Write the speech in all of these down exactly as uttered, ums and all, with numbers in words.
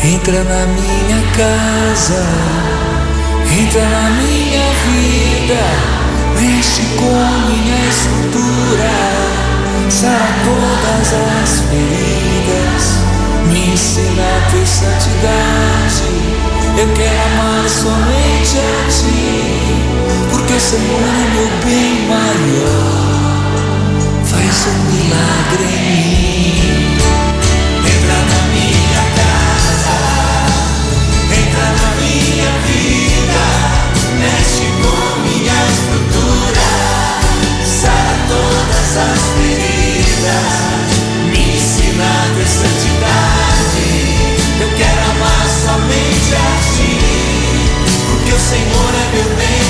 Entra na minha casa, entra na minha vida, mexe com minha estrutura, sara todas as feridas, me ensina a ter santidade. Eu quero amar somente a Ti, porque o Senhor é meu bem maior. Faz um milagre em mim. Entra na minha casa, entra na minha vida, mexe com minha estrutura, sara todas as feridas, me ensina a ter santidade. Eu quero amar somente a Ti, porque o Senhor é meu bem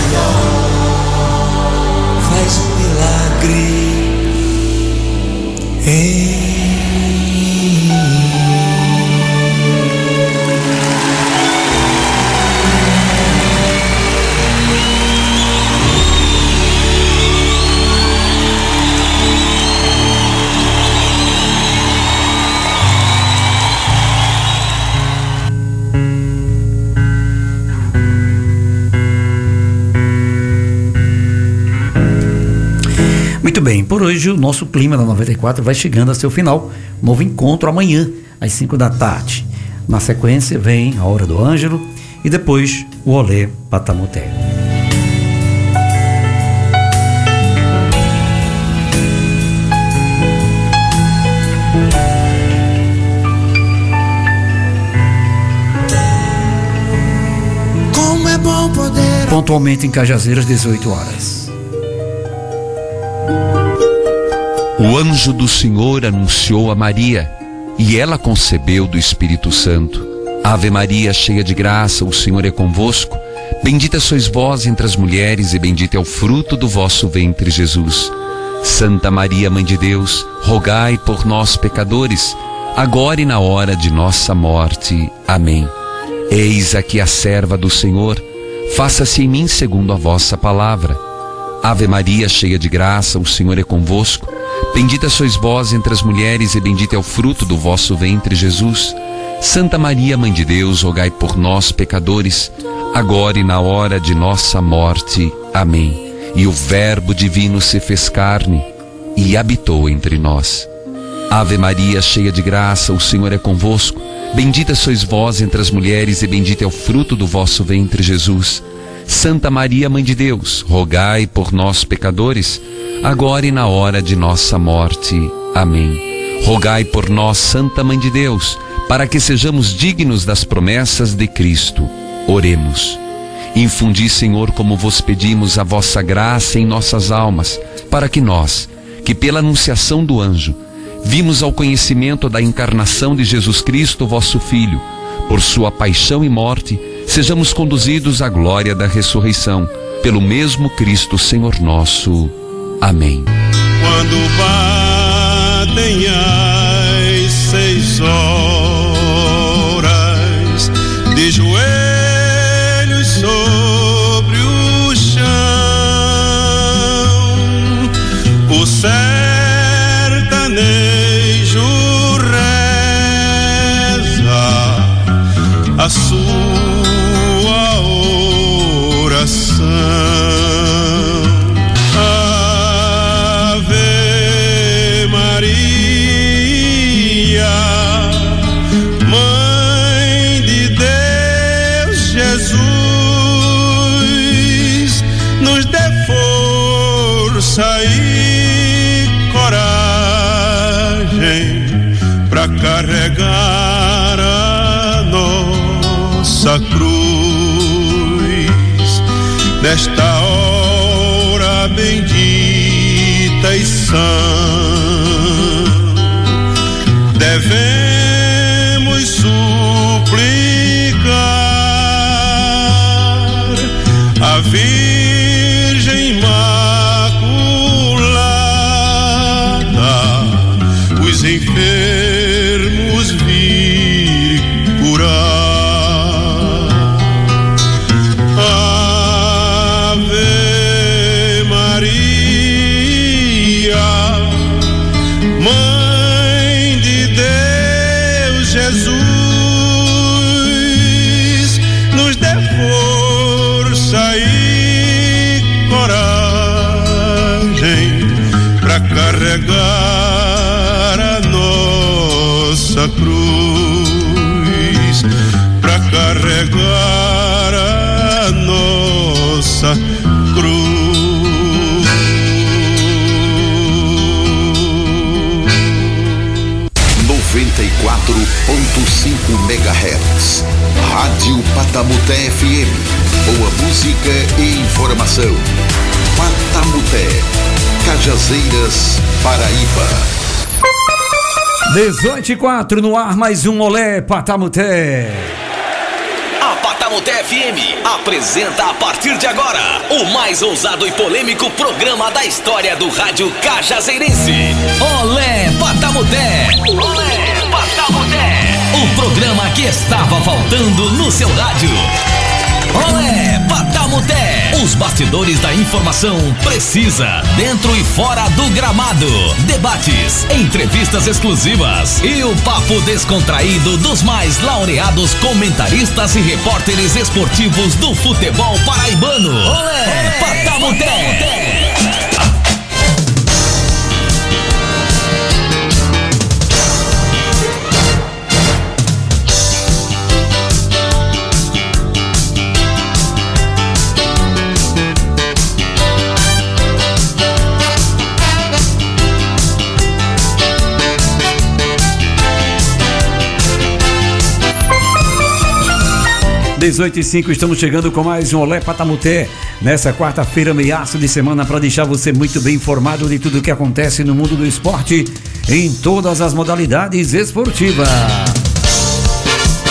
maior. Faz um milagre em mim. Muito bem, por hoje o nosso Clima da noventa e quatro vai chegando a seu final. Novo encontro amanhã, às cinco da tarde. Na sequência vem a Hora do Ângelo e depois o Olé Patamoté. Como é bom poder... Pontualmente em Cajazeiras, dezoito horas. O anjo do Senhor anunciou a Maria, e ela concebeu do Espírito Santo. Ave Maria, cheia de graça, o Senhor é convosco. Bendita sois vós entre as mulheres, e bendito é o fruto do vosso ventre, Jesus. Santa Maria, Mãe de Deus, rogai por nós, pecadores, agora e na hora de nossa morte. Amém. Eis aqui a serva do Senhor, faça-se em mim segundo a vossa palavra. Ave Maria, cheia de graça, o Senhor é convosco. Bendita sois vós entre as mulheres, e bendito é o fruto do vosso ventre, Jesus. Santa Maria, Mãe de Deus, rogai por nós, pecadores, agora e na hora de nossa morte. Amém. E o Verbo divino se fez carne e habitou entre nós. Ave Maria, cheia de graça, o Senhor é convosco. Bendita sois vós entre as mulheres, e bendito é o fruto do vosso ventre, Jesus. Santa Maria, Mãe de Deus, rogai por nós, pecadores, agora e na hora de nossa morte. Amém. Rogai por nós, Santa Mãe de Deus, para que sejamos dignos das promessas de Cristo. Oremos. Infundi, Senhor, como vos pedimos, a vossa graça em nossas almas, para que nós, que pela anunciação do anjo, vimos ao conhecimento da encarnação de Jesus Cristo, vosso Filho, por sua paixão e morte, sejamos conduzidos à glória da ressurreição, pelo mesmo Cristo, Senhor nosso. Amém. Quando batem as seis horas, de joelhos sobre o chão, o sertanejo reza a sua oração. Ave Maria, Mãe de Deus, Jesus, nos dê força e coragem para carregar a nossa cruz nesta hora bendita e sã. Devemos suplicar a Virgem Imaculada, os enfermos vir curar. Ave Maria, Mãe de Deus, Jesus, nossa cruz, pra carregar a nossa cruz. noventa e quatro ponto cinco megahertz. Rádio Patamuté F M. Boa música e informação. Patamuté, Cajazeiras, Paraíba. dezoito e quatro no ar, mais um Olé Patamuté. A Patamuté F M apresenta a partir de agora o mais ousado e polêmico programa da história do rádio cajazeirense. Olé Patamuté. Olé Patamuté. O programa que estava faltando no seu rádio. Olé Patamuté. Os bastidores da informação precisa, dentro e fora do gramado. Debates, entrevistas exclusivas e o papo descontraído dos mais laureados comentaristas e repórteres esportivos do futebol paraibano. Olé Patamuté. dezoito e cinco, estamos chegando com mais um Olé Patamuté nessa quarta-feira, meaço de semana, para deixar você muito bem informado de tudo o que acontece no mundo do esporte em todas as modalidades esportivas.